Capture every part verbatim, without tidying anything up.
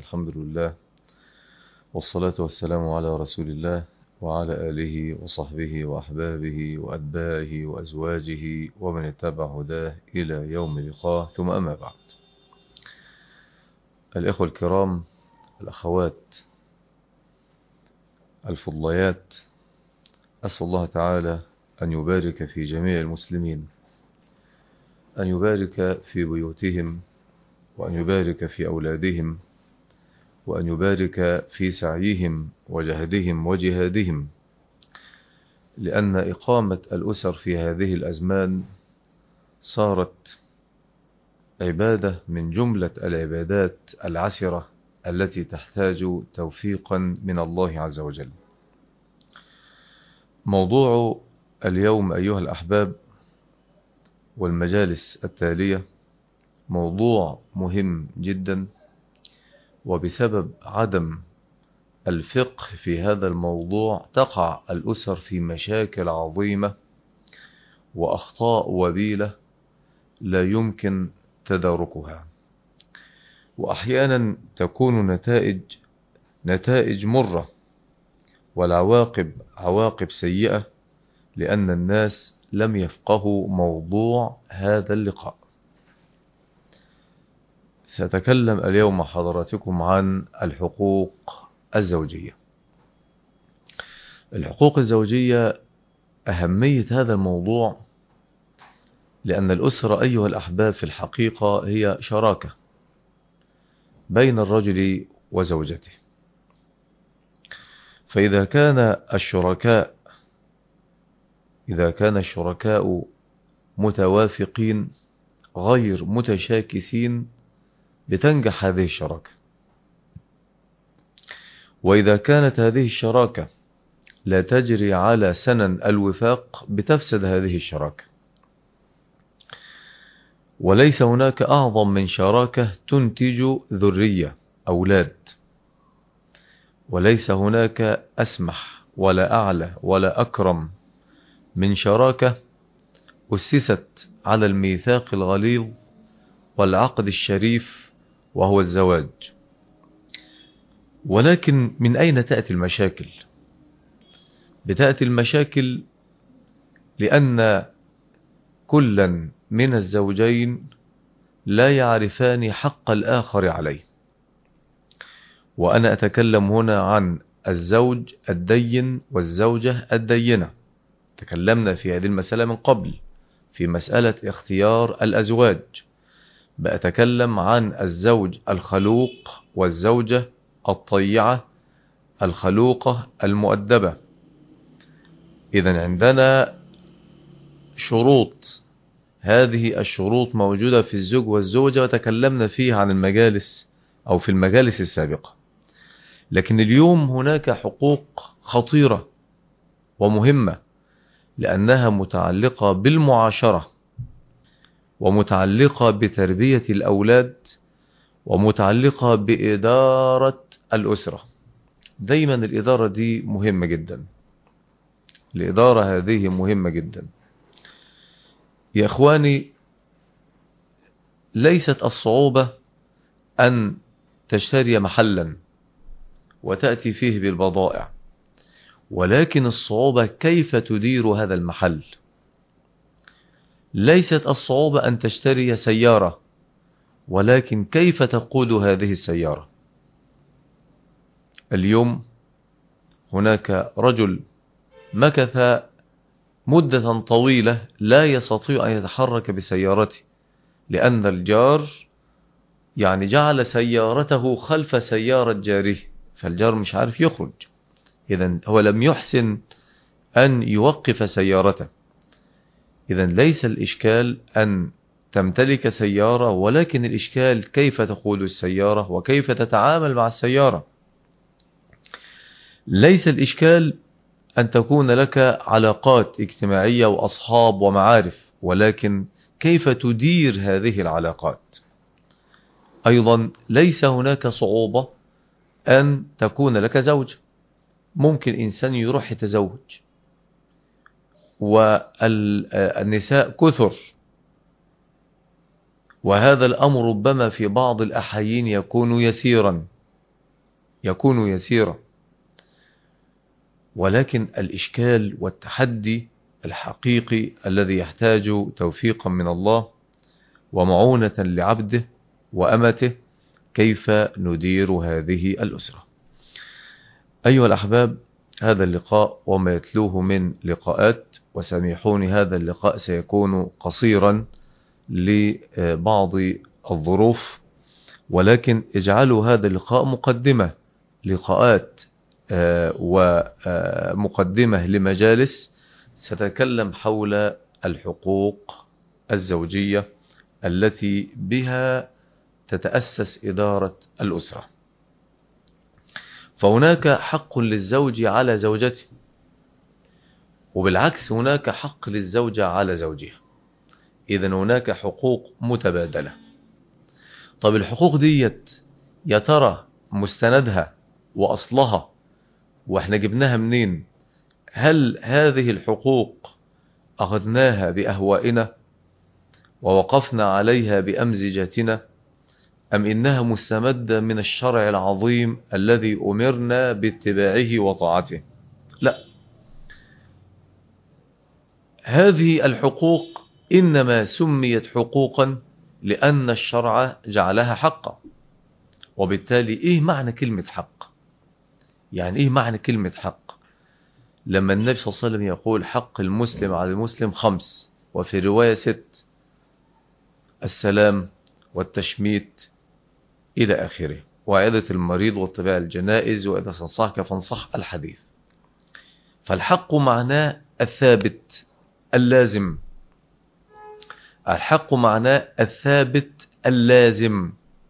الحمد لله، والصلاة والسلام على رسول الله وعلى آله وصحبه وأحبابه وأتباعه وأزواجه ومن اتبع هداه إلى يوم اللقاء، ثم أما بعد. الإخوة الكرام، الأخوات الفضليات، أسأل الله تعالى أن يبارك في جميع المسلمين، أن يبارك في بيوتهم، وأن يبارك في أولادهم، وأن يبارك في سعيهم وجهدهم وجهادهم، لأن إقامة الأسر في هذه الأزمان صارت عبادة من جملة العبادات العسرة التي تحتاج توفيقا من الله عز وجل. موضوع اليوم أيها الأحباب والمجالس التالية موضوع مهم جدا، وبسبب عدم الفقه في هذا الموضوع تقع الأسر في مشاكل عظيمة وأخطاء وبيلة لا يمكن تداركها، وأحيانا تكون نتائج نتائج مرة والعواقب عواقب سيئة، لأن الناس لم يفقهوا موضوع هذا اللقاء. سأتكلم اليوم مع حضراتكم عن الحقوق الزوجية. الحقوق الزوجية أهمية هذا الموضوع، لأن الأسرة أيها الأحباب في الحقيقة هي شراكة بين الرجل وزوجته، فإذا كان الشركاء إذا كان الشركاء متوافقين غير متشاكسين بتنجح هذه الشراكة، وإذا كانت هذه الشراكة لا تجري على سنن الوفاق بتفسد هذه الشراكة. وليس هناك أعظم من شراكة تنتج ذرية أولاد، وليس هناك أسمح ولا أعلى ولا أكرم من شراكة أسست على الميثاق الغليظ والعقد الشريف وهو الزواج. ولكن من أين تأتي المشاكل؟ بتأتي المشاكل لأن كلا من الزوجين لا يعرفان حق الآخر عليه. وأنا أتكلم هنا عن الزوج الدين والزوجة الدينة. تكلمنا في هذه المسألة من قبل في مسألة اختيار الأزواج. بأتكلم عن الزوج الخلوق والزوجة الطيعة الخلوقة المؤدبة. إذن عندنا شروط، هذه الشروط موجودة في الزوج والزوجة، وتكلمنا فيها عن المجالس أو في المجالس السابقة. لكن اليوم هناك حقوق خطيرة ومهمة، لأنها متعلقة بالمعاشرة، ومتعلقة بتربية الأولاد، ومتعلقة بإدارة الأسرة. دايما الإدارة دي مهمة جدا، الإدارة هذه مهمة جدا يا إخواني. ليست الصعوبة أن تشتري محلا وتأتي فيه بالبضائع، ولكن الصعوبة كيف تدير هذا المحل. ليست الصعوبة أن تشتري سيارة، ولكن كيف تقود هذه السيارة. اليوم هناك رجل مكث مدة طويلة لا يستطيع أن يتحرك بسيارته، لأن الجار يعني جعل سيارته خلف سيارة جاره، فالجار مش عارف يخرج. إذن هو لم يحسن أن يوقف سيارته. إذن ليس الإشكال أن تمتلك سيارة، ولكن الإشكال كيف تقود السيارة وكيف تتعامل مع السيارة. ليس الإشكال أن تكون لك علاقات اجتماعية وأصحاب ومعارف، ولكن كيف تدير هذه العلاقات. أيضا ليس هناك صعوبة أن تكون لك زوج. ممكن إنسان يروح يتزوج، والنساء كثر، وهذا الأمر ربما في بعض الأحيان يكون يسيرا، يكون يسيرا، ولكن الإشكال والتحدي الحقيقي الذي يحتاج توفيقا من الله ومعونة لعبده وأمته كيف ندير هذه الأسرة. أيها الأحباب، هذا اللقاء وما يتلوه من لقاءات، وسامحوني هذا اللقاء سيكون قصيرا لبعض الظروف، ولكن اجعلوا هذا اللقاء مقدمة لقاءات ومقدمة لمجالس ستتكلم حول الحقوق الزوجية التي بها تتأسس إدارة الأسرة. فهناك حق للزوج على زوجته، وبالعكس هناك حق للزوجة على زوجها. إذن هناك حقوق متبادلة. طب الحقوق ديت يا ترى مستندها وأصلها وإحنا جبناها منين؟ هل هذه الحقوق أخذناها بأهوائنا ووقفنا عليها بأمزجتنا، أم إنها مستمدة من الشرع العظيم الذي أمرنا باتباعه وطاعته؟ لا، هذه الحقوق إنما سميت حقوقا لأن الشرع جعلها حقا. وبالتالي إيه معنى كلمة حق؟ يعني إيه معنى كلمة حق؟ لما النبي صلى الله عليه وسلم يقول حق المسلم على المسلم خمس، وفي رواية ست: السلام والتشميت إلى آخره، وعيادة المريض واتباع الجنائز، وإذا صنصحك فانصح الحديث. فالحق معناه الثابت اللازم، الحق معناه الثابت اللازم،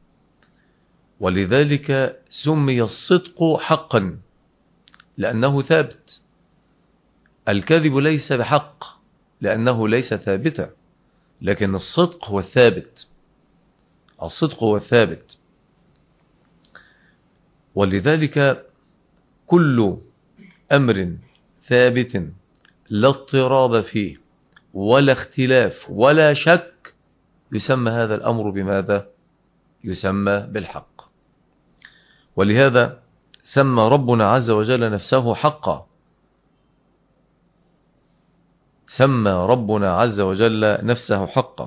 ولذلك سمي الصدق حقا لأنه ثابت. الكذب ليس بحق لأنه ليس ثابتا، لكن الصدق هو الثابت، الصدق هو الثابت. ولذلك كل أمر ثابت لا اضطراب فيه ولا اختلاف ولا شك يسمى هذا الأمر بماذا؟ يسمى بالحق. ولهذا سمى ربنا عز وجل نفسه حقا، سمى ربنا عز وجل نفسه حقا.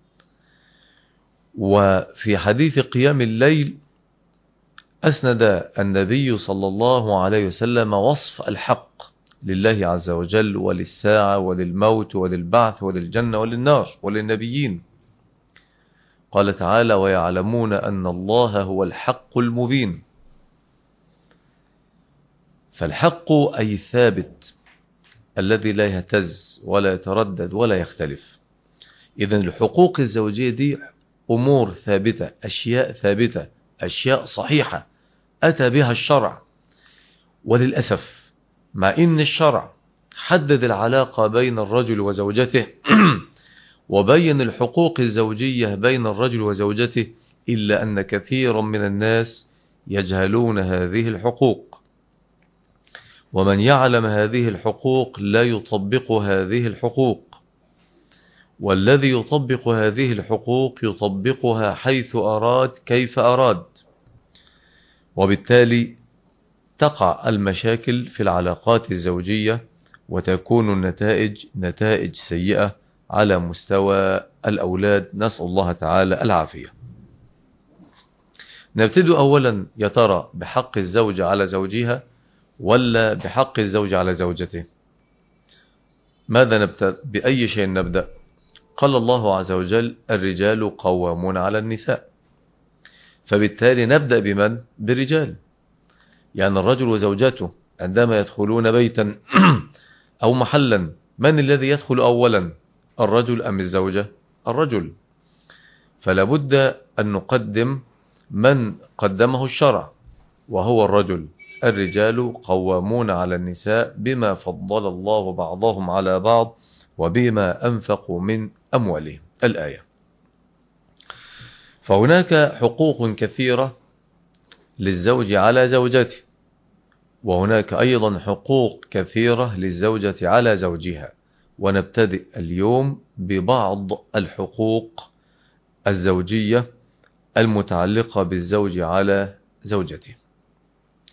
وفي حديث قيام الليل أسند النبي صلى الله عليه وسلم وصف الحق لله عز وجل وللساعة وللموت وللبعث وللجنة وللنار وللنبيين. قال تعالى: ويعلمون أن الله هو الحق المبين. فالحق أي الثابت الذي لا يهتز ولا يتردد ولا يختلف. إذن الحقوق الزوجية دي أمور ثابتة، أشياء ثابتة، أشياء صحيحة أتى بها الشرع. وللأسف مع إن الشرع حدد العلاقة بين الرجل وزوجته وبين الحقوق الزوجية بين الرجل وزوجته، إلا أن كثيرا من الناس يجهلون هذه الحقوق. ومن يعلم هذه الحقوق لا يطبق هذه الحقوق، والذي يطبق هذه الحقوق يطبقها حيث أراد كيف أراد، وبالتالي تقع المشاكل في العلاقات الزوجية وتكون النتائج نتائج سيئة على مستوى الأولاد. نسأل الله تعالى العافية. نبتدي أولا يا ترى بحق الزوجة على زوجها ولا بحق الزوج على زوجته؟ ماذا نبدأ؟ بأي شيء نبدأ؟ قال الله عز وجل: الرجال قوامون على النساء. فبالتالي نبدأ بمن؟ بالرجال. يعني الرجل وزوجته عندما يدخلون بيتا أو محلا، من الذي يدخل أولا؟ الرجل أم الزوجة؟ الرجل. فلا بد أن نقدم من قدمه الشرع وهو الرجل. الرجال قوامون على النساء بما فضل الله بعضهم على بعض وبما أنفقوا من أموالهم. الآية. فهناك حقوق كثيرة للزوج على زوجته، وهناك أيضا حقوق كثيرة للزوجة على زوجها. ونبتدئ اليوم ببعض الحقوق الزوجية المتعلقة بالزوج على زوجته.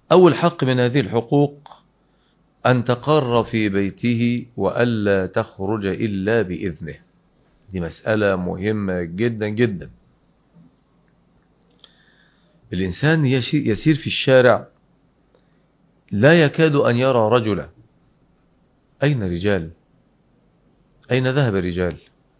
أول حق من هذه الحقوق أن تقر في بيته وألا تخرج إلا بإذنه. دي مسألة مهمة جدا جدا. الإنسان يسير في الشارع لا يكاد أن يرى رجلا. أين رجال؟ أين ذهب الرجال؟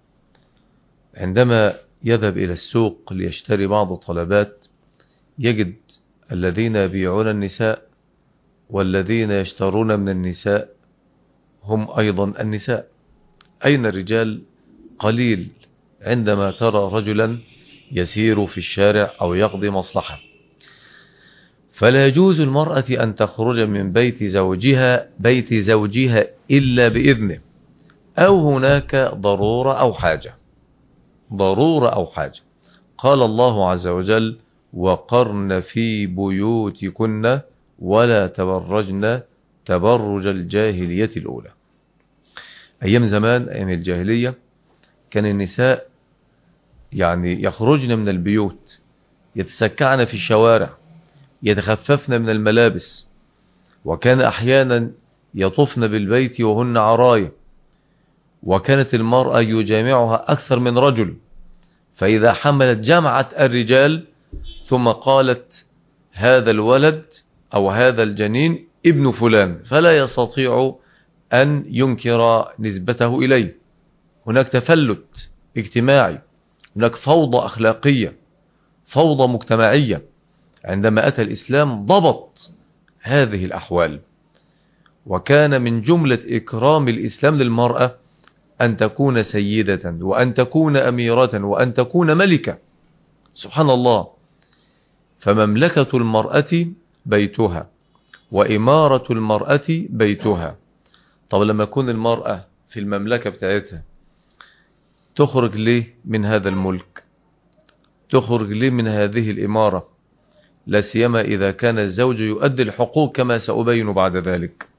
عندما يذهب إلى السوق ليشتري بعض الطلبات يجد الذين يبيعون النساء والذين يشترون من النساء هم أيضا النساء. أين الرجال؟ قليل عندما ترى رجلا يسير في الشارع أو يقضي مصلحة. فلا يجوز المرأة أن تخرج من بيت زوجها بيت زوجها إلا بإذنه، أو هناك ضرورة أو حاجة. ضرورة أو حاجة. قال الله عز وجل: وقرن في بيوتكن ولا تبرجن تبرج الجاهلية الأولى. أيام زمان، أيام الجاهلية، كان النساء يعني يخرجن من البيوت، يتسكعن في الشوارع، يتخففن من الملابس، وكان أحيانا يطفن بالبيت وهن عرايا، وكانت المرأة يجامعها أكثر من رجل، فإذا حملت جمعت الرجال ثم قالت هذا الولد أو هذا الجنين ابن فلان، فلا يستطيع أن ينكر نسبته إليه. هناك تفلت اجتماعي، هناك فوضى أخلاقية، فوضى مجتمعية. عندما أتى الإسلام ضبط هذه الأحوال، وكان من جملة إكرام الإسلام للمرأة أن تكون سيدة وأن تكون أميرة وأن تكون ملكة. سبحان الله. فمملكة المرأة بيتها وإمارة المرأة بيتها. طب لما يكون المرأة في المملكة بتاعتها تخرج ليه من هذا الملك؟ تخرج ليه من هذه الإمارة؟ لا سيما إذا كان الزوج يؤدي الحقوق كما سأبين بعد ذلك.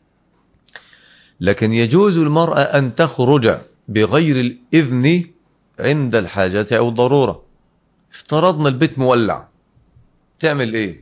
لكن يجوز المرأة أن تخرج بغير الإذن عند الحاجة أو الضرورة. افترضنا البيت مولع، تعمل إيه؟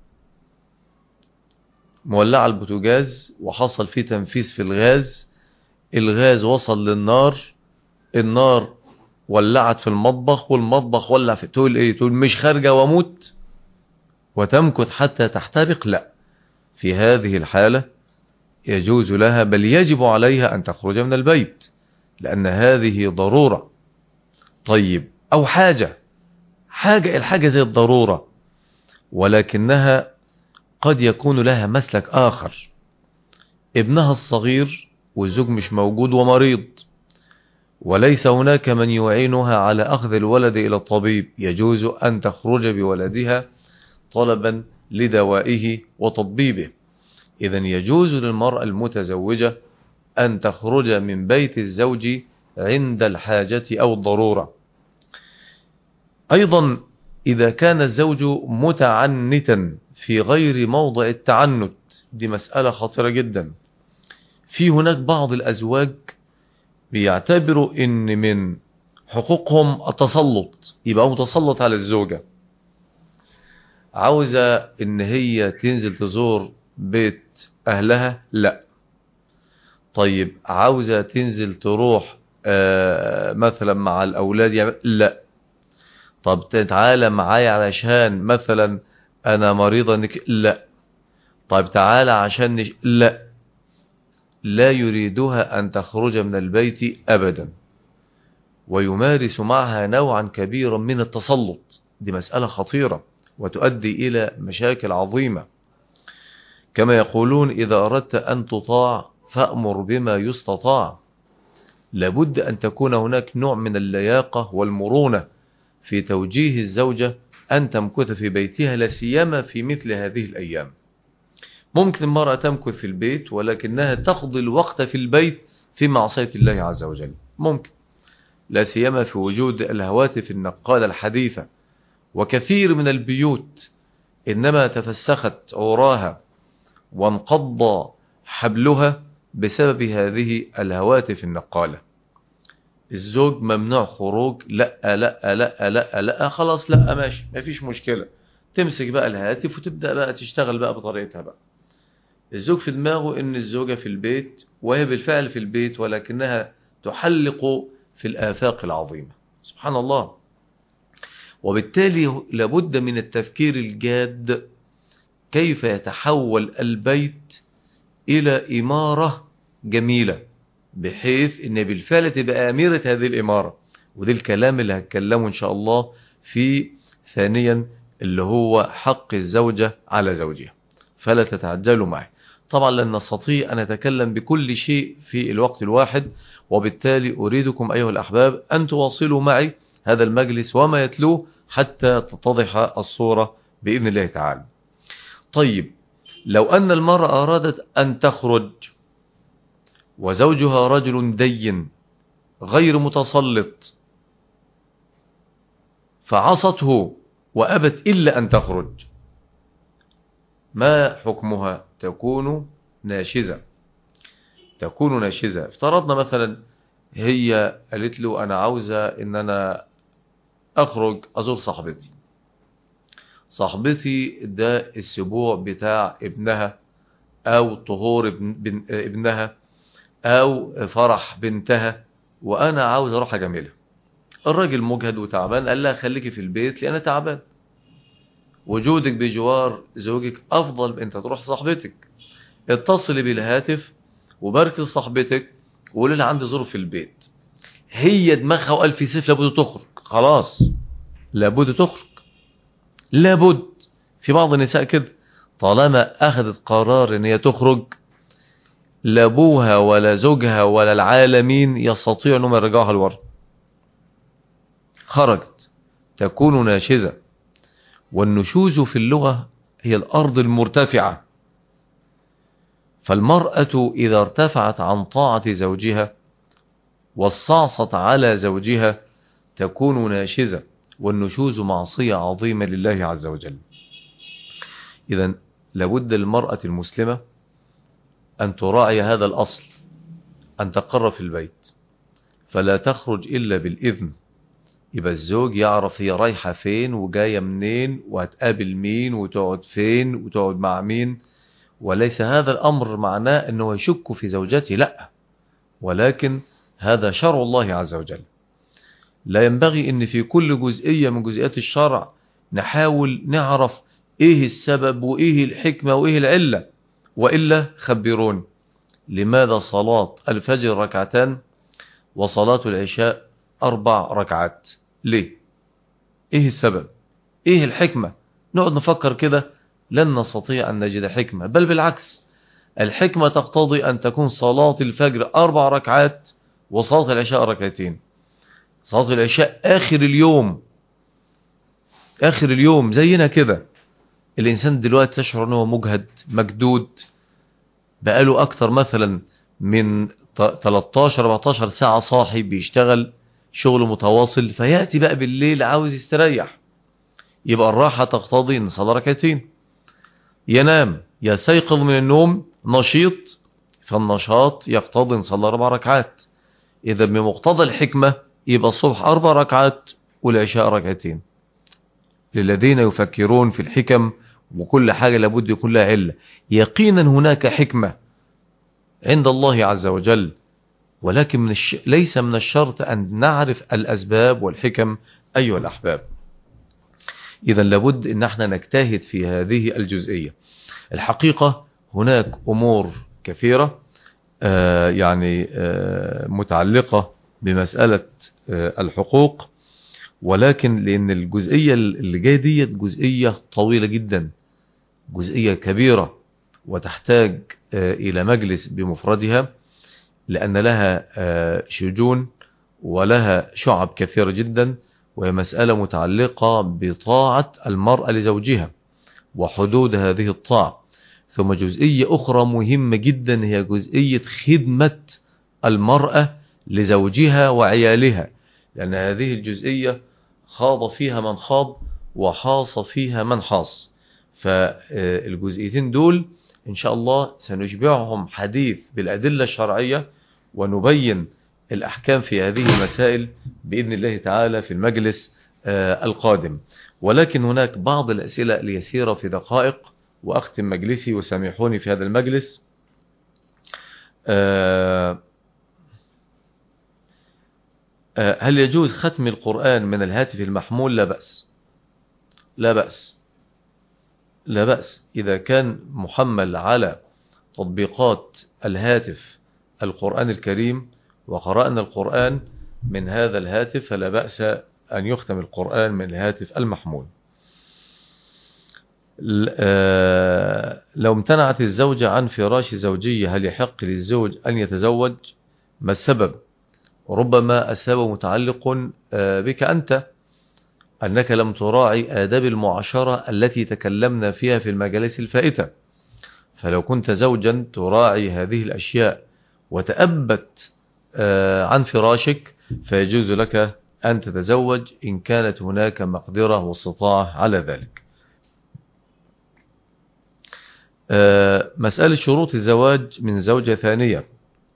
مولع البوتاجاز وحصل فيه تنفيذ في الغاز، الغاز وصل للنار، النار ولعت في المطبخ والمطبخ ولع في، تقول إيه؟ تقول مش خارجة واموت وتمكث حتى تحترق؟ لا، في هذه الحالة يجوز لها بل يجب عليها أن تخرج من البيت، لأن هذه ضرورة. طيب، أو حاجة حاجة الحاجة زي الضرورة، ولكنها قد يكون لها مسلك آخر. ابنها الصغير والزوج مش موجود ومريض، وليس هناك من يعينها على أخذ الولد إلى الطبيب، يجوز أن تخرج بولدها طلبا لدوائه وتطبيبه. إذن يجوز للمرأة المتزوجة أن تخرج من بيت الزوج عند الحاجة أو الضرورة. أيضا إذا كان الزوج متعنتا في غير موضع التعنت، دي مسألة خطيرة جدا. في هناك بعض الأزواج بيعتبروا إن من حقوقهم التسلط، يبقى متسلط على الزوجة، عاوزة إن هي تنزل تزور بيت أهلها، لا. طيب عاوزة تنزل تروح آه مثلا مع الأولاد، لا. طب تعالى معايا علشان مثلا أنا مريضة نك... لا. طيب تعالى عشان نش... لا. لا يريدها أن تخرج من البيت أبدا، ويمارس معها نوعا كبيرا من التسلط. دي مسألة خطيرة وتؤدي إلى مشاكل عظيمة. كما يقولون إذا أردت أن تطاع فأمر بما يستطاع. لابد أن تكون هناك نوع من اللياقة والمرونة في توجيه الزوجة أن تمكث في بيتها، لا سيما في مثل هذه الأيام. ممكن المرأة تمكث في البيت ولكنها تقضي الوقت في البيت في معصية الله عز وجل، ممكن، لا سيما في وجود الهواتف النقالة الحديثة. وكثير من البيوت إنما تفسخت عراها وانقض حبلها بسبب هذه الهواتف النقالة. الزوج ممنوع خروج، لا لا لا لا لا, خلاص لا ماشي، ما فيش مشكلة، تمسك بقى الهاتف وتبدأ بقى تشتغل بقى بطريقتها بقى. الزوج في دماغه ان الزوجة في البيت، وهي بالفعل في البيت، ولكنها تحلق في الآفاق العظيمة. سبحان الله. وبالتالي لابد من التفكير الجاد كيف يتحول البيت إلى إمارة جميلة، بحيث ان بالفعل تبقى أميرة هذه الإمارة. وده الكلام اللي هتكلمه إن شاء الله في ثانيا، اللي هو حق الزوجة على زوجها. فلا تتعجلوا معي. طبعا لن نستطيع أن نتكلم بكل شيء في الوقت الواحد، وبالتالي أريدكم أيها الأحباب أن تواصلوا معي هذا المجلس وما يتلوه حتى تتضح الصورة بإذن الله تعالى. طيب، لو أن المرأة أرادت أن تخرج وزوجها رجل دين غير متسلط، فعصته وأبت إلا أن تخرج، ما حكمها؟ تكون ناشزة. تكون ناشزة. افترضنا مثلا هي قالت له أنا عاوزة إن أنا أخرج أزور صاحبتي. صاحبتي ده السبوع بتاع ابنها، أو طهور ابن ابنها، أو فرح بنتها، وأنا عاوز أروح أجاملها. الراجل مجهد وتعبان، قال لها خليكي في البيت لأن تعبان، وجودك بجوار زوجك أفضل من أنت تروح صاحبتك. اتصلي بالهاتف وبارك لصاحبتك وقولي لها عندي ظروف في البيت. هي دماغها وقال في سيف لابد تخرج. خلاص، لابد تخرج، لابد. في بعض النساء كده، طالما أخذت قرار أن هي تخرج، لا أبوها ولا زوجها ولا العالمين يستطيع أنهم يرجعوها لورا. خرجت. تكون ناشزة. والنشوز في اللغة هي الأرض المرتفعة. فالمرأة إذا ارتفعت عن طاعة زوجها واستعصت على زوجها تكون ناشزة، والنشوز معصية عظيمة لله عز وجل. إذن لابد للمرأة المسلمة أن تراعي هذا الأصل، أن تقر في البيت، فلا تخرج إلا بالإذن. يبقى الزوج يعرف هي رايحة فين وجاية منين وهتقابل مين وتقعد فين وتقعد مع مين. وليس هذا الأمر معناه أنه يشك في زوجته، لا، ولكن هذا شرع الله عز وجل. لا ينبغي أن في كل جزئية من جزئيات الشرع نحاول نعرف إيه السبب وإيه الحكمة وإيه العلة، وإلا خبرون. لماذا صلاة الفجر ركعتان وصلاة العشاء أربع ركعات؟ ليه؟ إيه السبب؟ إيه الحكمة؟ نقعد نفكر كده، لن نستطيع أن نجد حكمة، بل بالعكس، الحكمة تقتضي أن تكون صلاة الفجر أربع ركعات وصلاة العشاء ركعتين. صلاة العشاء آخر اليوم، آخر اليوم زينا كده. الإنسان دلوقتي تشعر أنه مجهد مجدود، بقاله أكتر مثلا من ثلاثة عشر أربعة عشر ساعة صاحي بيشتغل شغل متواصل، فيأتي بقى بالليل عاوز يستريح. يبقى الراحة تقتضي أن صلى ركعتين. ينام يستيقظ من النوم نشيط، فالنشاط يقتضي أن صلى أربع ركعات. إذا بمقتضى الحكمة يبقى الصبح أربع ركعات والعشاء ركعتين. للذين يفكرون في الحكم، وكل حاجة لابد يكون لها علة. يقينا هناك حكمة عند الله عز وجل، ولكن من الش... ليس من الشرط أن نعرف الأسباب والحكم أيها الأحباب. إذا لابد أن احنا نجتهد في هذه الجزئية. الحقيقة هناك أمور كثيرة آه يعني آه متعلقة بمسألة آه الحقوق، ولكن لأن الجزئية اللي جاية دي جزئية طويلة جدا، جزئية كبيرة، وتحتاج آه إلى مجلس بمفردها، لأن لها آه شجون ولها شعب كثيرة جدا، وهي مسألة متعلقة بطاعة المرأة لزوجها وحدود هذه الطاعة. ثم جزئية أخرى مهمة جدا هي جزئية خدمة المرأة لزوجها وعيالها، لأن هذه الجزئية خاض فيها من خاض وحاص فيها من حاص. فالجزئيتين دول إن شاء الله سنشبعهم حديث بالأدلة الشرعية، ونبين الأحكام في هذه المسائل بإذن الله تعالى في المجلس القادم. ولكن هناك بعض الأسئلة اليسيرة في دقائق وأختم مجلسي وسامحوني في هذا المجلس. آه آه هل يجوز ختم القرآن من الهاتف المحمول؟ لا بأس، لا بأس، لا بأس إذا كان محمل على تطبيقات الهاتف القرآن الكريم وقرأنا القرآن من هذا الهاتف فلا بأس أن يختم القرآن من الهاتف المحمول. لو امتنعت الزوجة عن فراش زوجية هل يحق للزوج أن يتزوج؟ ما السبب؟ ربما السبب متعلق بك أنت، أنك لم تراعي آداب المعاشرة التي تكلمنا فيها في المجالس الفائتة. فلو كنت زوجا تراعي هذه الأشياء وتأبت عن فراشك فيجوز لك أن تتزوج إن كانت هناك مقدرة واستطاعة على ذلك. مسألة شروط الزواج من زوجة ثانية،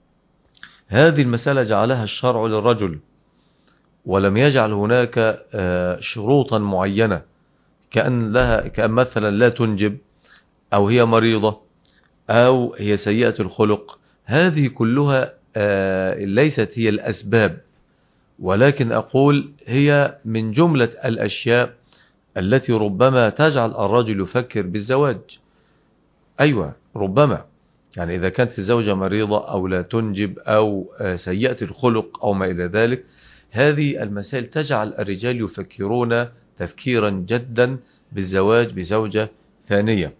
هذه المسألة جعلها الشرع للرجل ولم يجعل هناك شروطا معينة، كأن لها كأن مثلا لا تنجب أو هي مريضة أو هي سيئة الخلق. هذه كلها ليست هي الأسباب، ولكن أقول هي من جملة الأشياء التي ربما تجعل الرجل يفكر بالزواج. أيوة ربما، يعني إذا كانت الزوجة مريضة أو لا تنجب أو سيئة الخلق أو ما إلى ذلك، هذه المسائل تجعل الرجال يفكرون تفكيرا جدا بالزواج بزوجة ثانية.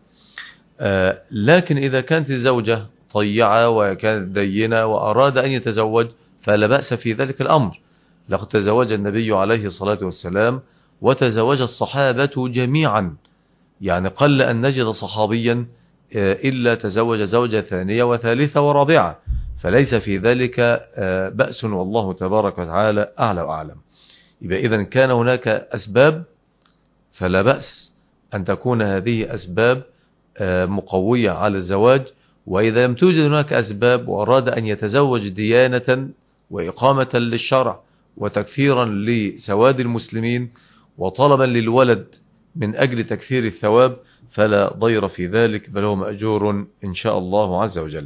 لكن إذا كانت الزوجة طيعة وكانت دينة وأراد أن يتزوج فلا بأس في ذلك الأمر. لقد تزوج النبي عليه الصلاة والسلام وتزوج الصحابة جميعا، يعني قل أن نجد صحابيا إلا تزوج زوجة ثانية وثالثة ورابعة، فليس في ذلك بأس، والله تبارك وتعالى أعلى وأعلم. يبقى إذن كان هناك أسباب فلا بأس أن تكون هذه أسباب مقوية على الزواج. وإذا لم توجد هناك أسباب وأراد أن يتزوج ديانة وإقامة للشرع وتكثيرا لسواد المسلمين وطلبا للولد من أجل تكثير الثواب فلا ضير في ذلك، بل هو مأجور إن شاء الله عز وجل.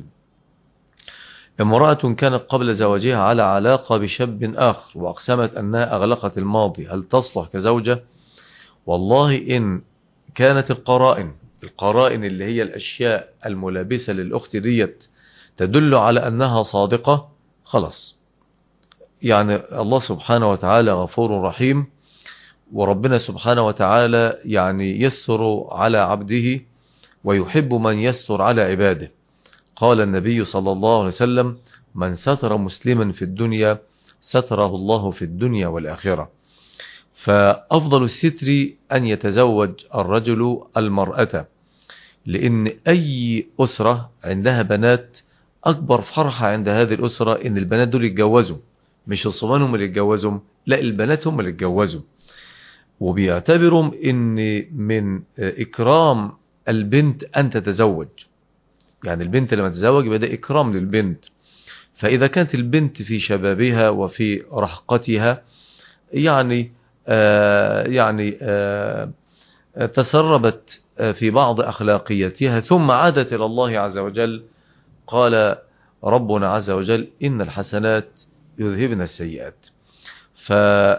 امرأة كانت قبل زواجها على علاقة بشاب آخر وأقسمت أنها أغلقت الماضي، هل تصلح كزوجة؟ والله إن كانت القرائن القرائن اللي هي الأشياء الملابسة للأخت ديت تدل على أنها صادقة، خلاص. يعني الله سبحانه وتعالى غفور رحيم، وربنا سبحانه وتعالى يعني يستر على عبده ويحب من يستر على عباده. قال النبي صلى الله عليه وسلم: من ستر مسلما في الدنيا ستره الله في الدنيا والآخرة. فأفضل الستر أن يتزوج الرجل المرأة، لأن أي أسرة عندها بنات أكبر فرحة عند هذه الأسرة إن البنات دول يتجوزوا، مش الصبيان هم اللي يتجوزوا، لا البنات هم اللي يتجوزوا. وبيعتبروا إن من إكرام البنت أن تتزوج، يعني البنت لما تتزوج يبقى ده إكرام للبنت. فإذا كانت البنت في شبابها وفي رحقتها يعني آه يعني آه تسربت في بعض أخلاقياتها ثم عادت إلى الله عز وجل، قال ربنا عز وجل: إن الحسنات يذهبن السيئات. ف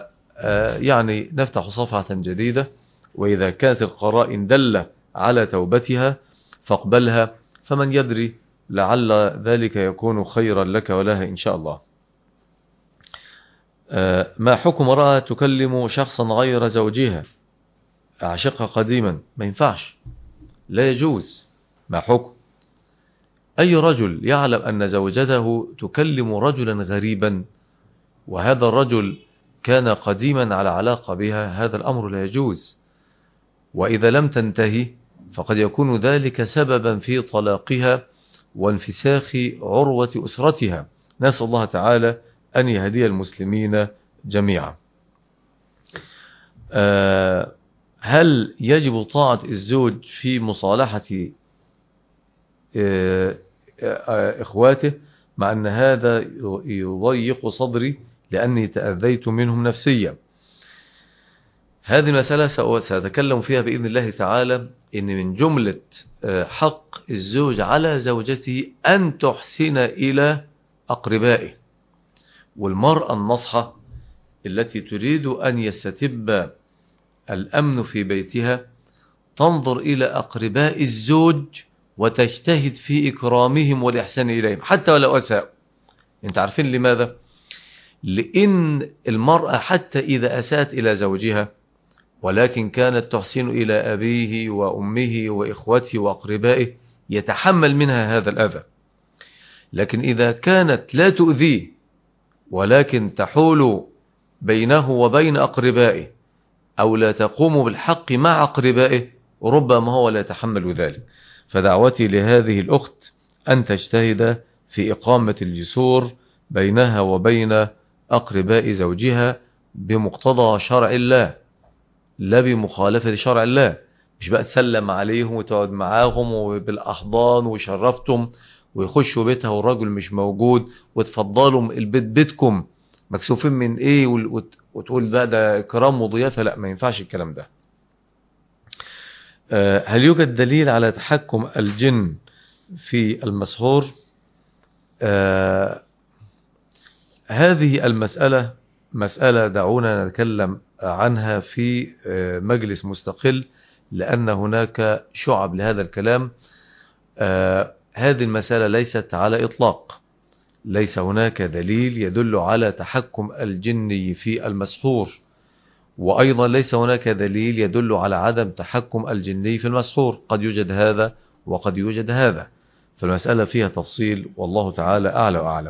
يعني نفتح صفحة جديدة، وإذا كانت القرائن دل على توبتها فاقبلها، فمن يدري لعل ذلك يكون خيرا لك ولها إن شاء الله. ما حكم امرأة تكلم شخصا غير زوجها أعشقها قديما؟ ما ينفعش، لا يجوز. ما حكم أي رجل يعلم أن زوجته تكلم رجلا غريبا وهذا الرجل كان قديما على علاقة بها، هذا الأمر لا يجوز. وإذا لم تنتهي فقد يكون ذلك سببا في طلاقها وانفساخ عروة أسرتها. نسأل الله تعالى أن يهدي المسلمين جميعا. أه هل يجب طاعة الزوج في مصالحة أه أه إخواته مع أن هذا يضيق صدري لأني تأذيت منهم نفسيا؟ هذه المسألة سأتكلم فيها بإذن الله تعالى، إن من جملة حق الزوج على زوجته أن تحسن إلى أقربائه. والمرأة النصحة التي تريد أن يستتب الأمن في بيتها تنظر إلى أقرباء الزوج وتجتهد في إكرامهم والإحسان إليهم حتى ولو أساءوا. أنت عارفين لماذا؟ لأن المرأة حتى إذا أساءت إلى زوجها ولكن كانت تحسن إلى أبيه وأمه وإخوته وأقربائه يتحمل منها هذا الأذى. لكن إذا كانت لا تؤذيه ولكن تحول بينه وبين أقربائه أو لا تقوم بالحق مع أقربائه ربما هو لا يتحمل ذلك. فدعوتي لهذه الأخت أن تجتهد في إقامة الجسور بينها وبين أقرباء زوجها بمقتضى شرع الله لا بمخالفة شرع الله. مش بقى تسلم عليهم وتقعد معاهم وبالأحضان وشرفتم ويخشوا بيتها والرجل مش موجود وتفضلوا البيت بيتكم مكسوفين من ايه وتقول بقى ده إكرام وضيافة. لا، ما ينفعش الكلام ده. هل يوجد دليل على تحكم الجن في المسحور؟ آه هذه المسألة مسألة دعونا نتكلم عنها في مجلس مستقل، لأن هناك شعب لهذا الكلام. آه هذه المسألة ليست على إطلاق، ليس هناك دليل يدل على تحكم الجن في المسحور، وأيضا ليس هناك دليل يدل على عدم تحكم الجن في المسحور. قد يوجد هذا وقد يوجد هذا، فالمسألة فيها تفصيل والله تعالى أعلى وأعلم.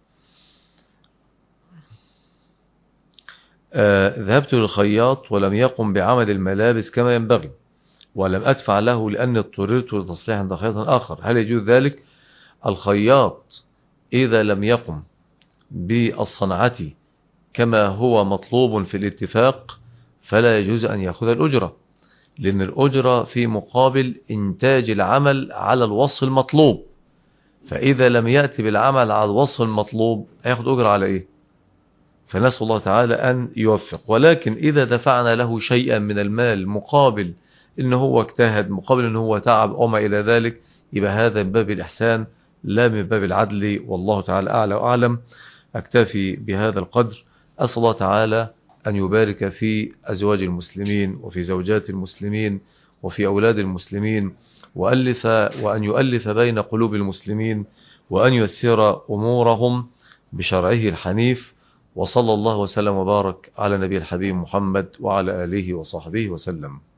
آه ذهبت للخياط ولم يقم بعمل الملابس كما ينبغي ولم أدفع له لأني اضطررت لتصليح عند خياط آخر، هل يجوز ذلك؟ الخياط إذا لم يقم بالصنعة كما هو مطلوب في الاتفاق فلا يجوز أن يأخذ الأجرة، لأن الأجرة في مقابل إنتاج العمل على الوصف المطلوب. فإذا لم يأتي بالعمل على الوصف المطلوب هياخد أجرة على إيه؟ فنسأل الله تعالى أن يوفق. ولكن إذا دفعنا له شيئا من المال مقابل إن هو اجتهد، مقابل إن هو تعب أو ما إلى ذلك، يبقى هذا من باب الإحسان لا من باب العدل، والله تعالى أعلى وأعلم. أكتفي بهذا القدر. أسأل الله تعالى أن يبارك في أزواج المسلمين وفي زوجات المسلمين وفي أولاد المسلمين، وألف وأن يؤلف بين قلوب المسلمين، وأن يسر أمورهم بشرعه الحنيف. وصلى الله وسلم وبارك على نبي الحبيب محمد وعلى آله وصحبه وسلم.